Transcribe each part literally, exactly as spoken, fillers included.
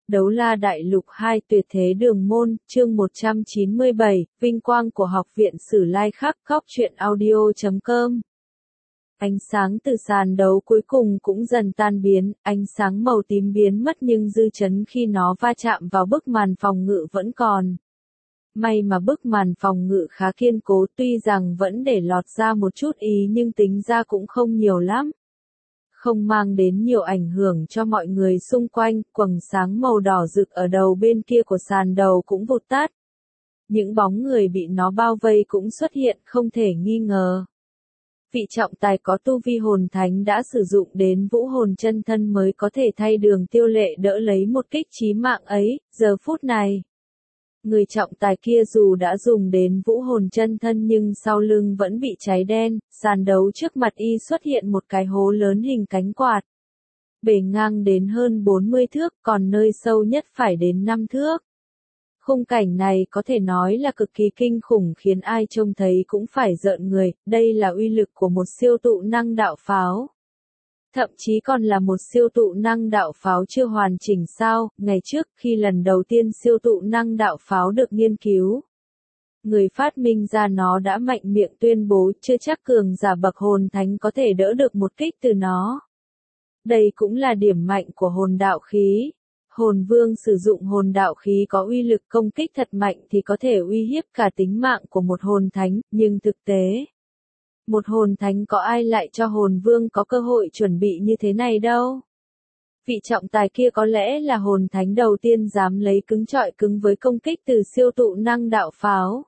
Đấu La Đại Lục hai Tuyệt Thế Đường Môn, chương một trăm chín mươi bảy, Vinh quang của Học viện Sử Lai Khắc, Góc truyện audio chấm com. Ánh sáng từ sàn đấu cuối cùng cũng dần tan biến, ánh sáng màu tím biến mất nhưng dư chấn khi nó va chạm vào bức màn phòng ngự vẫn còn. May mà bức màn phòng ngự khá kiên cố, tuy rằng vẫn để lọt ra một chút ý nhưng tính ra cũng không nhiều lắm. Không mang đến nhiều ảnh hưởng cho mọi người xung quanh, quầng sáng màu đỏ rực ở đầu bên kia của sàn đấu cũng vụt tắt. Những bóng người bị nó bao vây cũng xuất hiện không thể nghi ngờ. Vị trọng tài có tu vi hồn thánh đã sử dụng đến vũ hồn chân thân mới có thể thay Đường Tiêu Lệ đỡ lấy một kích chí mạng ấy, giờ phút này. Người trọng tài kia dù đã dùng đến vũ hồn chân thân nhưng sau lưng vẫn bị cháy đen, sàn đấu trước mặt y xuất hiện một cái hố lớn hình cánh quạt. Bề ngang đến hơn bốn mươi thước, còn nơi sâu nhất phải đến năm thước. Khung cảnh này có thể nói là cực kỳ kinh khủng khiến ai trông thấy cũng phải rợn người, đây là uy lực của một siêu tụ năng đạo pháo. Thậm chí còn là một siêu tụ năng đạo pháo chưa hoàn chỉnh sao, ngày trước khi lần đầu tiên siêu tụ năng đạo pháo được nghiên cứu. Người phát minh ra nó đã mạnh miệng tuyên bố chưa chắc cường giả bậc hồn thánh có thể đỡ được một kích từ nó. Đây cũng là điểm mạnh của hồn đạo khí. Hồn vương sử dụng hồn đạo khí có uy lực công kích thật mạnh thì có thể uy hiếp cả tính mạng của một hồn thánh, nhưng thực tế. Một hồn thánh có ai lại cho hồn vương có cơ hội chuẩn bị như thế này đâu. Vị trọng tài kia có lẽ là hồn thánh đầu tiên dám lấy cứng trọi cứng với công kích từ siêu tụ năng đạo pháo.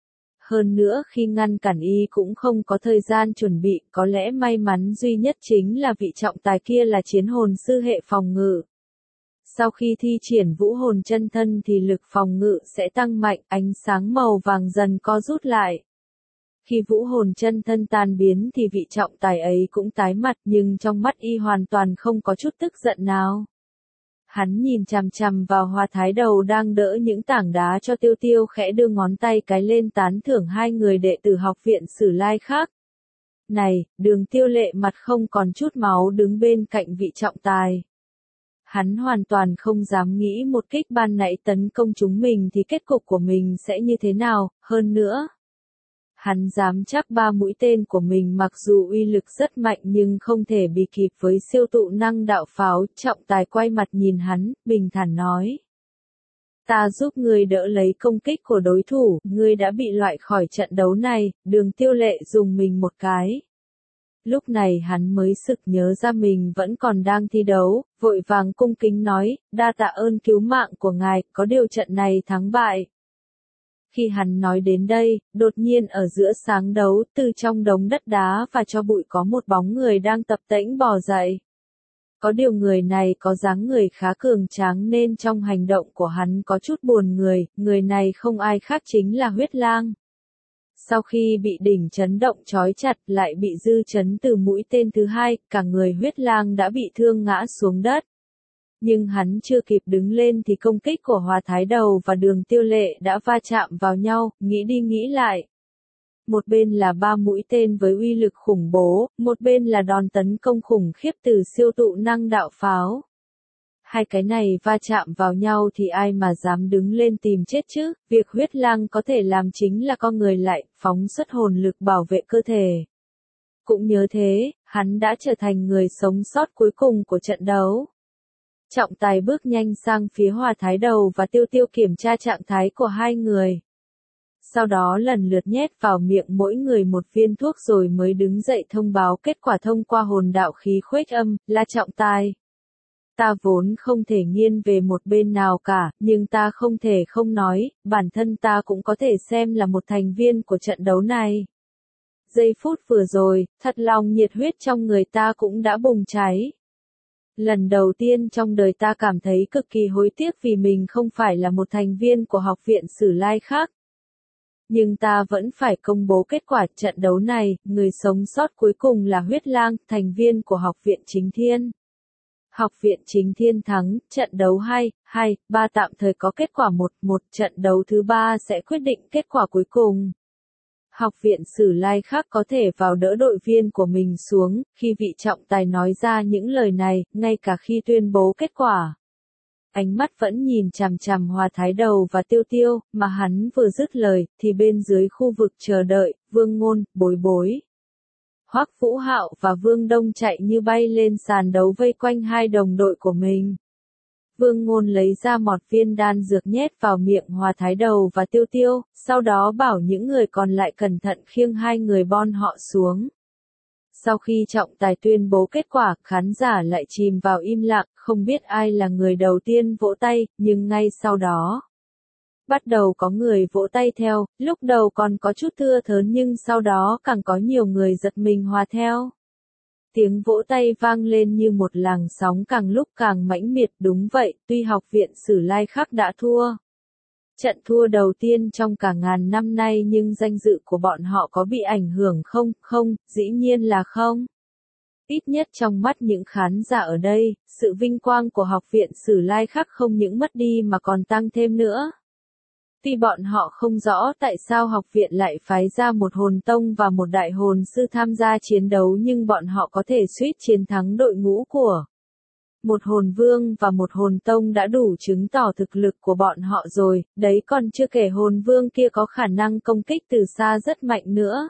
Hơn nữa khi ngăn cản y cũng không có thời gian chuẩn bị, có lẽ may mắn duy nhất chính là vị trọng tài kia là chiến hồn sư hệ phòng ngự. Sau khi thi triển vũ hồn chân thân thì lực phòng ngự sẽ tăng mạnh, ánh sáng màu vàng dần co rút lại. Khi vũ hồn chân thân tan biến thì vị trọng tài ấy cũng tái mặt nhưng trong mắt y hoàn toàn không có chút tức giận nào. Hắn nhìn chằm chằm vào Hoa Thái Đầu đang đỡ những tảng đá cho Tiêu Tiêu khẽ đưa ngón tay cái lên tán thưởng hai người đệ tử Học viện Sử Lai Khắc. Này, Đường Tiêu Lệ mặt không còn chút máu đứng bên cạnh vị trọng tài. Hắn hoàn toàn không dám nghĩ một kích ban nãy tấn công chúng mình thì kết cục của mình sẽ như thế nào, hơn nữa. Hắn dám chắc ba mũi tên của mình mặc dù uy lực rất mạnh nhưng không thể bị kịp với siêu tụ năng đạo pháo. Trọng tài quay mặt nhìn hắn, bình thản nói. Ta giúp ngươi đỡ lấy công kích của đối thủ, ngươi đã bị loại khỏi trận đấu này. Đường Tiêu Lệ dùng mình một cái. Lúc này hắn mới sực nhớ ra mình vẫn còn đang thi đấu, vội vàng cung kính nói, đa tạ ơn cứu mạng của ngài, có điều trận này thắng bại. Khi hắn nói đến đây, đột nhiên ở giữa sáng đấu, từ trong đống đất đá và cho bụi có một bóng người đang tập tễnh bò dậy. Có điều người này có dáng người khá cường tráng nên trong hành động của hắn có chút buồn người, người này không ai khác chính là Huyết Lang. Sau khi bị đỉnh chấn động trói chặt lại bị dư chấn từ mũi tên thứ hai, cả người Huyết Lang đã bị thương ngã xuống đất. Nhưng hắn chưa kịp đứng lên thì công kích của Hoa Thái Đầu và Đường Tiêu Lệ đã va chạm vào nhau, nghĩ đi nghĩ lại. Một bên là ba mũi tên với uy lực khủng bố, một bên là đòn tấn công khủng khiếp từ siêu tụ năng đạo pháo. Hai cái này va chạm vào nhau thì ai mà dám đứng lên tìm chết chứ, việc Huyết Lang có thể làm chính là con người lại, phóng xuất hồn lực bảo vệ cơ thể. Cũng nhớ thế, hắn đã trở thành người sống sót cuối cùng của trận đấu. Trọng tài bước nhanh sang phía Hoa Thái Đầu và Tiêu Tiêu kiểm tra trạng thái của hai người. Sau đó lần lượt nhét vào miệng mỗi người một viên thuốc rồi mới đứng dậy thông báo kết quả thông qua hồn đạo khí khuếch âm, là trọng tài. Ta vốn không thể nghiêng về một bên nào cả, nhưng ta không thể không nói, bản thân ta cũng có thể xem là một thành viên của trận đấu này. Giây phút vừa rồi, thật lòng nhiệt huyết trong người ta cũng đã bùng cháy. Lần đầu tiên trong đời ta cảm thấy cực kỳ hối tiếc vì mình không phải là một thành viên của Học viện Sử Lai Khắc. Nhưng ta vẫn phải công bố kết quả trận đấu này, người sống sót cuối cùng là Huyết Lang, thành viên của Học viện Chính Thiên. Học viện Chính Thiên thắng, trận đấu hai, hai, ba tạm thời có kết quả một một, trận đấu thứ ba sẽ quyết định kết quả cuối cùng. Học viện Sử Lai Khắc có thể vào đỡ đội viên của mình xuống, khi vị trọng tài nói ra những lời này, ngay cả khi tuyên bố kết quả. Ánh mắt vẫn nhìn chằm chằm Hòa Thái Đầu và Tiêu Tiêu, mà hắn vừa dứt lời, thì bên dưới khu vực chờ đợi, Vương Ngôn, Bối Bối, Hoắc Vũ Hạo và Vương Đông chạy như bay lên sàn đấu vây quanh hai đồng đội của mình. Vương Ngôn lấy ra một viên đan dược nhét vào miệng Hòa Thái Đầu và Tiêu Tiêu, sau đó bảo những người còn lại cẩn thận khiêng hai người bon họ xuống. Sau khi trọng tài tuyên bố kết quả, khán giả lại chìm vào im lặng, không biết ai là người đầu tiên vỗ tay, nhưng ngay sau đó bắt đầu có người vỗ tay theo, lúc đầu còn có chút thưa thớn nhưng sau đó càng có nhiều người giật mình hòa theo. Tiếng vỗ tay vang lên như một làn sóng càng lúc càng mãnh liệt. Đúng vậy, tuy Học viện Sử Lai Khắc đã thua trận thua đầu tiên trong cả ngàn năm nay nhưng danh dự của bọn họ có bị ảnh hưởng không? Không, dĩ nhiên là không. Ít nhất trong mắt những khán giả ở đây, sự vinh quang của Học viện Sử Lai Khắc không những mất đi mà còn tăng thêm nữa. Tuy bọn họ không rõ tại sao học viện lại phái ra một hồn tông và một đại hồn sư tham gia chiến đấu nhưng bọn họ có thể suýt chiến thắng đội ngũ của một hồn vương và một hồn tông đã đủ chứng tỏ thực lực của bọn họ rồi, đấy còn chưa kể hồn vương kia có khả năng công kích từ xa rất mạnh nữa.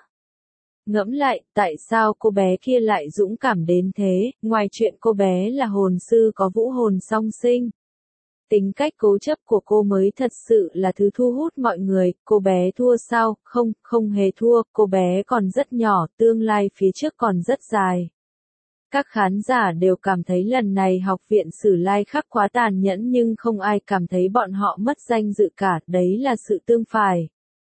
Ngẫm lại, tại sao cô bé kia lại dũng cảm đến thế, ngoài chuyện cô bé là hồn sư có vũ hồn song sinh. Tính cách cố chấp của cô mới thật sự là thứ thu hút mọi người, cô bé thua sao? Không, không hề thua, cô bé còn rất nhỏ, tương lai phía trước còn rất dài. Các khán giả đều cảm thấy lần này Học viện Sử Lai Khắc quá tàn nhẫn nhưng không ai cảm thấy bọn họ mất danh dự cả, đấy là sự tương phản.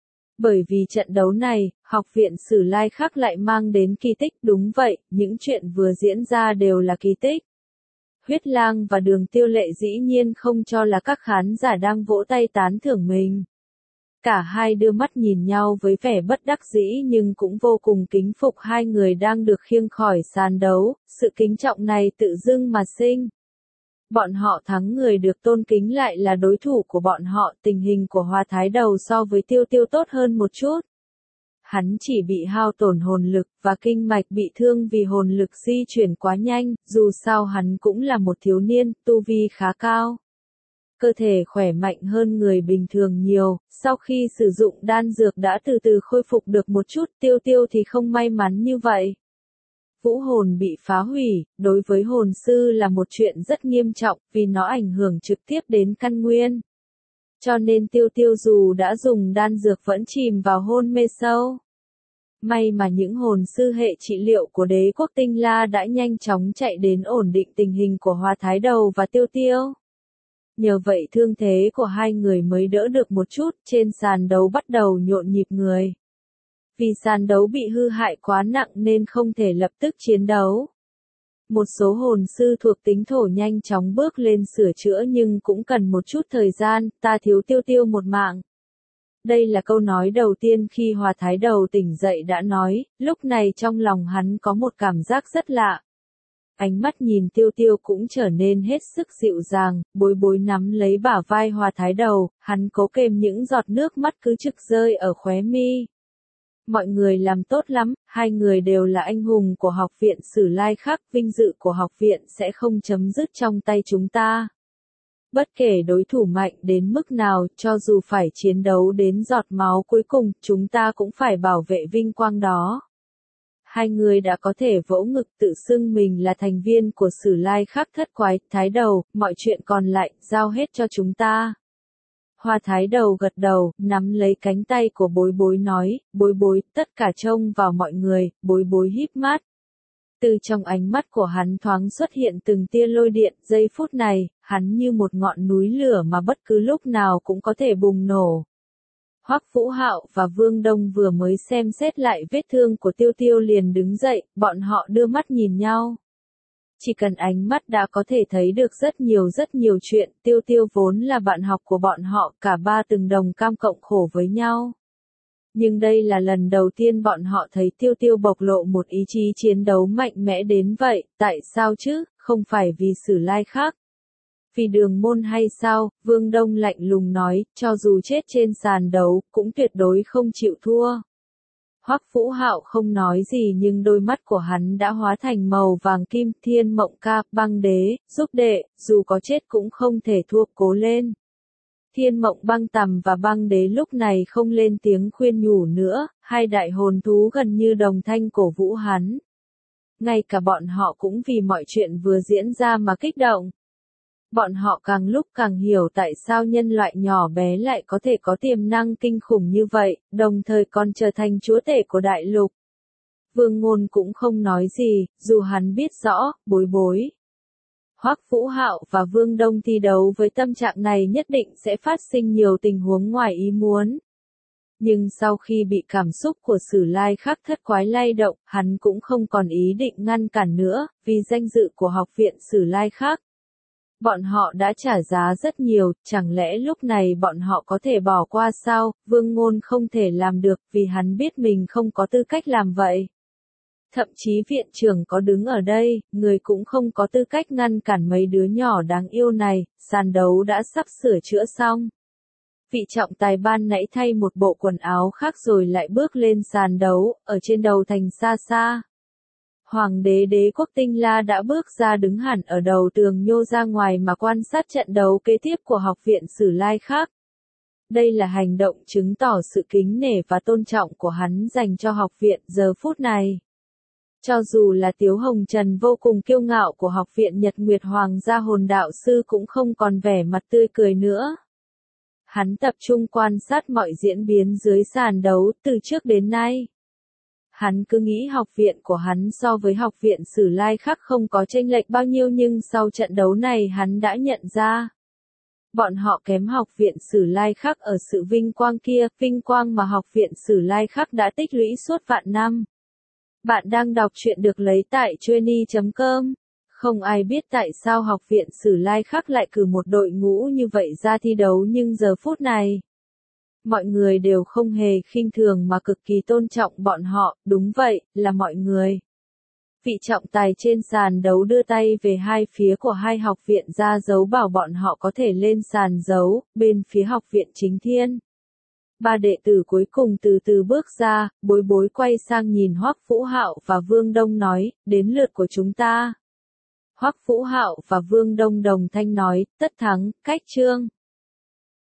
Bởi vì trận đấu này, Học viện Sử Lai Khắc lại mang đến kỳ tích, đúng vậy, những chuyện vừa diễn ra đều là kỳ tích. Huyết Lang và Đường Tiêu Lệ dĩ nhiên không cho là các khán giả đang vỗ tay tán thưởng mình. Cả hai đưa mắt nhìn nhau với vẻ bất đắc dĩ nhưng cũng vô cùng kính phục hai người đang được khiêng khỏi sàn đấu, sự kính trọng này tự dưng mà sinh. Bọn họ thắng người được tôn kính lại là đối thủ của bọn họ, tình hình của Hòa Thái Đầu so với Tiêu Tiêu tốt hơn một chút. Hắn chỉ bị hao tổn hồn lực và kinh mạch bị thương vì hồn lực di chuyển quá nhanh, dù sao hắn cũng là một thiếu niên, tu vi khá cao. Cơ thể khỏe mạnh hơn người bình thường nhiều, sau khi sử dụng đan dược đã từ từ khôi phục được một chút, Tiêu Tiêu thì không may mắn như vậy. Vũ hồn bị phá hủy, đối với hồn sư là một chuyện rất nghiêm trọng, vì nó ảnh hưởng trực tiếp đến căn nguyên. Cho nên Tiêu Tiêu dù đã dùng đan dược vẫn chìm vào hôn mê sâu. May mà những hồn sư hệ trị liệu của đế quốc Tinh La đã nhanh chóng chạy đến ổn định tình hình của Hòa Thái Đầu và Tiêu Tiêu. Nhờ vậy thương thế của hai người mới đỡ được một chút, trên sàn đấu bắt đầu nhộn nhịp người. Vì sàn đấu bị hư hại quá nặng nên không thể lập tức chiến đấu. Một số hồn sư thuộc tính thổ nhanh chóng bước lên sửa chữa nhưng cũng cần một chút thời gian, ta thiếu Tiêu Tiêu một mạng. Đây là câu nói đầu tiên khi Hòa Thái Đầu tỉnh dậy đã nói, lúc này trong lòng hắn có một cảm giác rất lạ. Ánh mắt nhìn Tiêu Tiêu cũng trở nên hết sức dịu dàng, Bối Bối nắm lấy bả vai Hòa Thái Đầu, hắn cố kềm những giọt nước mắt cứ trực rơi ở khóe mi. Mọi người làm tốt lắm, hai người đều là anh hùng của Học viện Sử Lai Khắc, vinh dự của học viện sẽ không chấm dứt trong tay chúng ta. Bất kể đối thủ mạnh đến mức nào, cho dù phải chiến đấu đến giọt máu cuối cùng, chúng ta cũng phải bảo vệ vinh quang đó. Hai người đã có thể vỗ ngực tự xưng mình là thành viên của Sử Lai Khắc Thất Quái, Thái Đầu, mọi chuyện còn lại, giao hết cho chúng ta. Hòa Thái Đầu gật đầu, nắm lấy cánh tay của Bối Bối nói, Bối Bối, tất cả trông vào mọi người, Bối Bối híp mắt. Từ trong ánh mắt của hắn thoáng xuất hiện từng tia lôi điện, giây phút này, hắn như một ngọn núi lửa mà bất cứ lúc nào cũng có thể bùng nổ. Hoắc Vũ Hạo và Vương Đông vừa mới xem xét lại vết thương của Tiêu Tiêu liền đứng dậy, bọn họ đưa mắt nhìn nhau. Chỉ cần ánh mắt đã có thể thấy được rất nhiều rất nhiều chuyện, Tiêu Tiêu vốn là bạn học của bọn họ, cả ba từng đồng cam cộng khổ với nhau. Nhưng đây là lần đầu tiên bọn họ thấy Tiêu Tiêu bộc lộ một ý chí chiến đấu mạnh mẽ đến vậy, tại sao chứ, không phải vì Sử Lai Khắc. Vì Đường Môn hay sao, Vương Đông lạnh lùng nói, cho dù chết trên sàn đấu, cũng tuyệt đối không chịu thua. Hoắc Vũ Hạo không nói gì nhưng đôi mắt của hắn đã hóa thành màu vàng kim. Thiên Mộng ca, Băng Đế, giúp đệ, dù có chết cũng không thể thua, cố lên. Thiên Mộng Băng Tầm và Băng Đế lúc này không lên tiếng khuyên nhủ nữa, hai đại hồn thú gần như đồng thanh cổ vũ hắn. Ngay cả bọn họ cũng vì mọi chuyện vừa diễn ra mà kích động. Bọn họ càng lúc càng hiểu tại sao nhân loại nhỏ bé lại có thể có tiềm năng kinh khủng như vậy, đồng thời còn trở thành chúa tể của đại lục. Vương Ngôn cũng không nói gì, dù hắn biết rõ, bối bối. Hoắc Vũ Hạo và Vương Đông thi đấu với tâm trạng này nhất định sẽ phát sinh nhiều tình huống ngoài ý muốn. Nhưng sau khi bị cảm xúc của Sử Lai Khắc thất quái lay động, hắn cũng không còn ý định ngăn cản nữa, vì danh dự của học viện Sử Lai Khắc. Bọn họ đã trả giá rất nhiều, chẳng lẽ lúc này bọn họ có thể bỏ qua sao? Vương Ngôn không thể làm được vì hắn biết mình không có tư cách làm vậy. Thậm chí viện trưởng có đứng ở đây, người cũng không có tư cách ngăn cản mấy đứa nhỏ đáng yêu này. Sàn đấu đã sắp sửa chữa xong. Vị trọng tài ban nãy thay một bộ quần áo khác rồi lại bước lên sàn đấu, ở trên đầu thành xa xa. Hoàng đế đế quốc Tinh La đã bước ra đứng hẳn ở đầu tường nhô ra ngoài mà quan sát trận đấu kế tiếp của học viện Sử Lai Khắc. Đây là hành động chứng tỏ sự kính nể và tôn trọng của hắn dành cho học viện giờ phút này. Cho dù là Tiếu Hồng Trần vô cùng kiêu ngạo của học viện Nhật Nguyệt Hoàng gia hồn đạo sư cũng không còn vẻ mặt tươi cười nữa. Hắn tập trung quan sát mọi diễn biến dưới sàn đấu từ trước đến nay. Hắn cứ nghĩ học viện của hắn so với học viện Sử Lai Khắc không có chênh lệch bao nhiêu nhưng sau trận đấu này hắn đã nhận ra. Bọn họ kém học viện Sử Lai Khắc ở sự vinh quang kia, vinh quang mà học viện Sử Lai Khắc đã tích lũy suốt vạn năm. Bạn đang đọc truyện được lấy tại Chueny chấm com. Không ai biết tại sao học viện Sử Lai Khắc lại cử một đội ngũ như vậy ra thi đấu nhưng giờ phút này. Mọi người đều không hề khinh thường mà cực kỳ tôn trọng bọn họ, đúng vậy, là mọi người. Vị trọng tài trên sàn đấu đưa tay về hai phía của hai học viện ra dấu bảo bọn họ có thể lên sàn đấu, bên phía học viện Chính Thiên. Ba đệ tử cuối cùng từ từ bước ra, bối bối quay sang nhìn Hoắc Vũ Hạo và Vương Đông nói, đến lượt của chúng ta. Hoắc Vũ Hạo và Vương Đông đồng thanh nói, tất thắng, cách chương.